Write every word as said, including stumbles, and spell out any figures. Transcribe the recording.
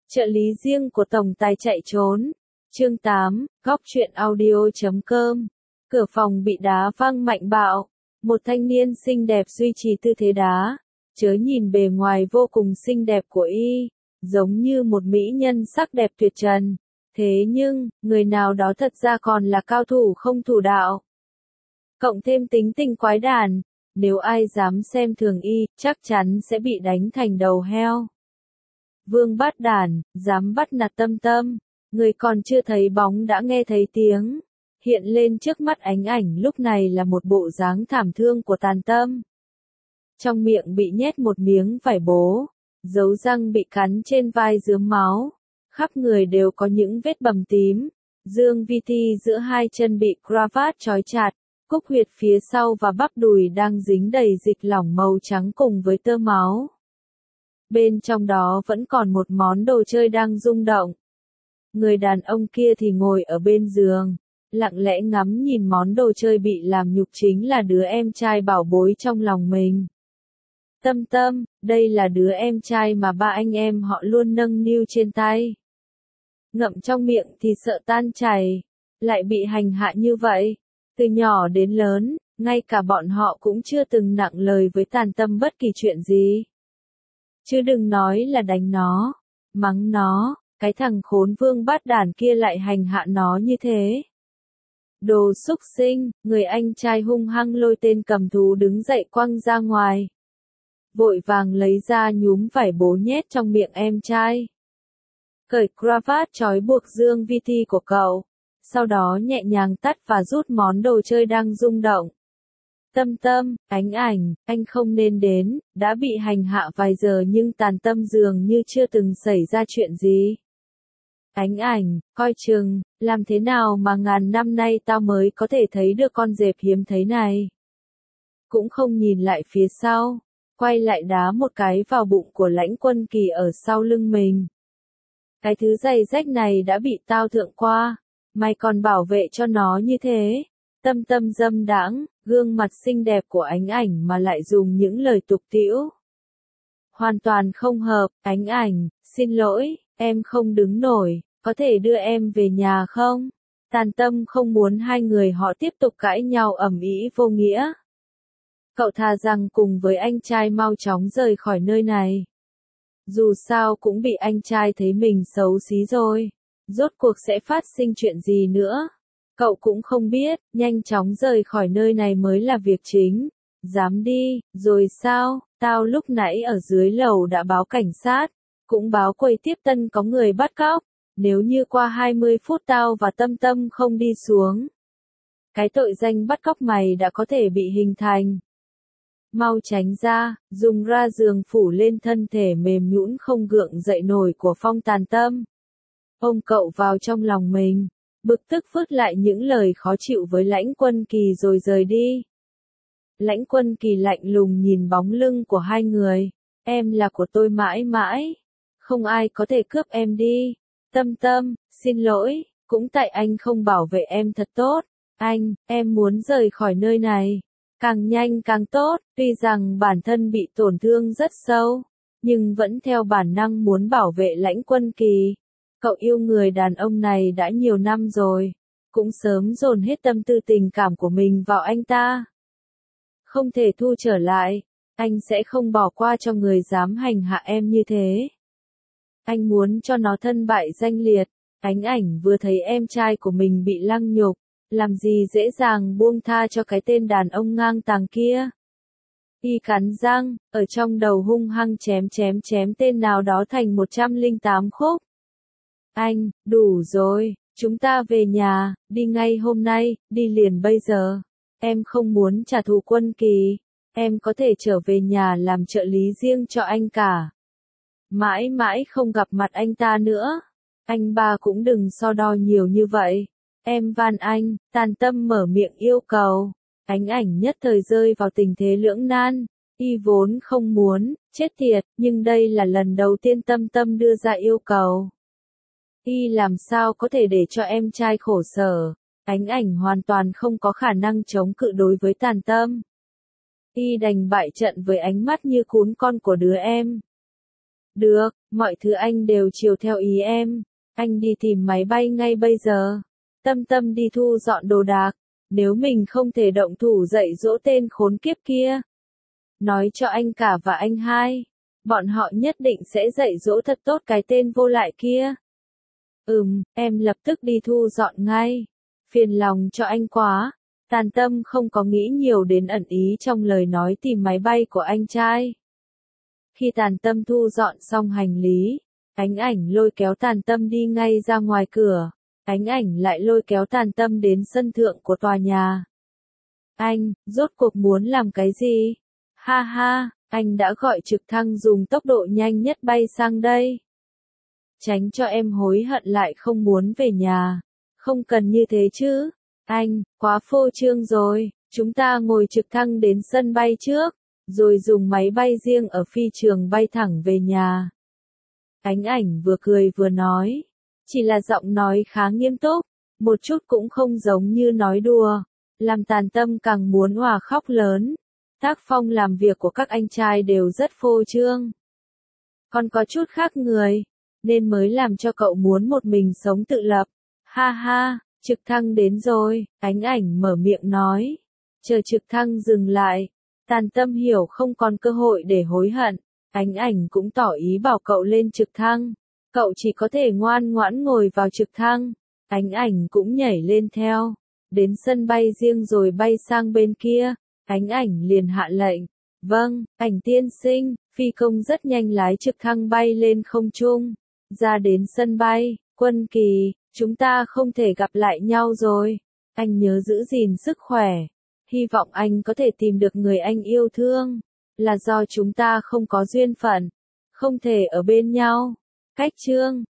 Trợ lý riêng của tổng tài chạy trốn. Chương tám, góc truyện audio.com. Cửa phòng bị đá văng mạnh bạo. Một thanh niên xinh đẹp duy trì tư thế đá. Chớ nhìn bề ngoài vô cùng xinh đẹp của y, giống như một mỹ nhân sắc đẹp tuyệt trần. Thế nhưng, người nào đó thật ra còn là cao thủ không thủ đạo. Cộng thêm tính tình quái đản, nếu ai dám xem thường y, chắc chắn sẽ bị đánh thành đầu heo. Vương Bát Đản, dám bắt nạt Tâm Tâm, người còn chưa thấy bóng đã nghe thấy tiếng. Hiện lên trước mắt Ánh Ảnh lúc này là một bộ dáng thảm thương của Tàn Tâm. Trong miệng bị nhét một miếng vải bố, dấu răng bị cắn trên vai rướm máu, khắp người đều có những vết bầm tím. Dương Vi Thi giữa hai chân bị cravat trói chặt, cúc huyệt phía sau và bắp đùi đang dính đầy dịch lỏng màu trắng cùng với tơ máu. Bên trong đó vẫn còn một món đồ chơi đang rung động. Người đàn ông kia thì ngồi ở bên giường, lặng lẽ ngắm nhìn món đồ chơi bị làm nhục chính là đứa em trai bảo bối trong lòng mình. Tâm Tâm, đây là đứa em trai mà ba anh em họ luôn nâng niu trên tay. Ngậm trong miệng thì sợ tan chảy, lại bị hành hạ như vậy. Từ nhỏ đến lớn, ngay cả bọn họ cũng chưa từng nặng lời với Tàn Tâm bất kỳ chuyện gì. Chứ đừng nói là đánh nó, mắng nó, cái thằng khốn Vương Bát Đản kia lại hành hạ nó như thế. Đồ xúc sinh, người anh trai hung hăng lôi tên cầm thú đứng dậy quăng ra ngoài. Vội vàng lấy ra nhúm vải bố nhét trong miệng em trai. Cởi cravat trói buộc Dương Vi Thi của cậu, sau đó nhẹ nhàng tắt và rút món đồ chơi đang rung động. Tâm Tâm, Ánh Ảnh, anh không nên đến, đã bị hành hạ vài giờ nhưng Tàn Tâm dường như chưa từng xảy ra chuyện gì. Ánh Ảnh, coi chừng, làm thế nào mà ngàn năm nay tao mới có thể thấy được con dẹp hiếm thấy này. Cũng không nhìn lại phía sau, quay lại đá một cái vào bụng của Lãnh Quân Kỳ ở sau lưng mình. Cái thứ giày rách này đã bị tao thượng qua, mày còn bảo vệ cho nó như thế. Tâm Tâm dâm đãng, gương mặt xinh đẹp của Ánh Ảnh mà lại dùng những lời tục tĩu. Hoàn toàn không hợp. Ánh Ảnh, xin lỗi, em không đứng nổi, có thể đưa em về nhà không? Tàn Tâm không muốn hai người họ tiếp tục cãi nhau ầm ĩ vô nghĩa. Cậu thà rằng cùng với anh trai mau chóng rời khỏi nơi này. Dù sao cũng bị anh trai thấy mình xấu xí rồi. Rốt cuộc sẽ phát sinh chuyện gì nữa? Cậu cũng không biết, nhanh chóng rời khỏi nơi này mới là việc chính. Dám đi, rồi sao? Tao lúc nãy ở dưới lầu đã báo cảnh sát, cũng báo quầy tiếp tân có người bắt cóc. Nếu như qua hai mươi phút tao và Tâm Tâm không đi xuống, cái tội danh bắt cóc mày đã có thể bị hình thành. Mau tránh ra, dùng ra giường phủ lên thân thể mềm nhũn không gượng dậy nổi của Phong Tàn Tâm. Ôm cậu vào trong lòng mình, bực tức vứt lại những lời khó chịu với Lãnh Quân Kỳ rồi rời đi. Lãnh Quân Kỳ lạnh lùng nhìn bóng lưng của hai người. Em là của tôi mãi mãi, không ai có thể cướp em đi. Tâm Tâm, xin lỗi, cũng tại anh không bảo vệ em thật tốt. Anh, em muốn rời khỏi nơi này. Càng nhanh càng tốt, tuy rằng bản thân bị tổn thương rất sâu, nhưng vẫn theo bản năng muốn bảo vệ Lãnh Quân Kỳ. Cậu yêu người đàn ông này đã nhiều năm rồi, cũng sớm dồn hết tâm tư tình cảm của mình vào anh ta. Không thể thu trở lại, anh sẽ không bỏ qua cho người dám hành hạ em như thế. Anh muốn cho nó thân bại danh liệt. Ánh Ảnh vừa thấy em trai của mình bị lăng nhục, làm gì dễ dàng buông tha cho cái tên đàn ông ngang tàng kia. Y cắn răng, ở trong đầu hung hăng chém chém chém tên nào đó thành một trăm lẻ tám khúc. Anh, đủ rồi, chúng ta về nhà, đi ngay hôm nay, đi liền bây giờ. Em không muốn trả thù Quân Kỳ, em có thể trở về nhà làm trợ lý riêng cho anh cả. Mãi mãi không gặp mặt anh ta nữa. Anh ba cũng đừng so đo nhiều như vậy. Em van anh. Tàn Tâm mở miệng yêu cầu. Ánh Ảnh nhất thời rơi vào tình thế lưỡng nan. Y vốn không muốn, chết tiệt, nhưng đây là lần đầu tiên Tâm Tâm đưa ra yêu cầu. Y làm sao có thể để cho em trai khổ sở. Ánh Ảnh hoàn toàn không có khả năng chống cự đối với Tàn Tâm. Y đành bại trận với ánh mắt như cún con của đứa em. Được, mọi thứ anh đều chiều theo ý em. Anh đi tìm máy bay ngay bây giờ. Tâm Tâm đi thu dọn đồ đạc. Nếu mình không thể động thủ dạy dỗ tên khốn kiếp kia. Nói cho anh cả và anh hai. Bọn họ nhất định sẽ dạy dỗ thật tốt cái tên vô lại kia. Ừm, em lập tức đi thu dọn ngay. Phiền lòng cho anh quá. Tàn Tâm không có nghĩ nhiều đến ẩn ý trong lời nói tìm máy bay của anh trai. Khi Tàn Tâm thu dọn xong hành lý, Ánh Ảnh lôi kéo Tàn Tâm đi ngay ra ngoài cửa. Ánh Ảnh lại lôi kéo Tàn Tâm đến sân thượng của tòa nhà. Anh, rốt cuộc muốn làm cái gì? Ha ha, anh đã gọi trực thăng dùng tốc độ nhanh nhất bay sang đây. Tránh cho em hối hận lại không muốn về nhà. Không cần như thế chứ. Anh, quá phô trương rồi. Chúng ta ngồi trực thăng đến sân bay trước, rồi dùng máy bay riêng ở phi trường bay thẳng về nhà. Ánh Ảnh vừa cười vừa nói. Chỉ là giọng nói khá nghiêm túc, một chút cũng không giống như nói đùa. Làm Tàn Tâm càng muốn òa khóc lớn. Tác phong làm việc của các anh trai đều rất phô trương. Còn có chút khác người, nên mới làm cho cậu muốn một mình sống tự lập. Ha ha, trực thăng đến rồi, Ánh Ảnh mở miệng nói. Chờ trực thăng dừng lại, Tàn Tâm hiểu không còn cơ hội để hối hận. Ánh Ảnh cũng tỏ ý bảo cậu lên trực thăng. Cậu chỉ có thể ngoan ngoãn ngồi vào trực thăng. Ánh Ảnh cũng nhảy lên theo. Đến sân bay riêng rồi bay sang bên kia. Ánh Ảnh liền hạ lệnh. Vâng, Ảnh tiên sinh. Phi công rất nhanh lái trực thăng bay lên không trung. Ra đến sân bay. Quân Kỳ, chúng ta không thể gặp lại nhau rồi. Anh nhớ giữ gìn sức khỏe. Hy vọng anh có thể tìm được người anh yêu thương. Là do chúng ta không có duyên phận. Không thể ở bên nhau. Cách chương.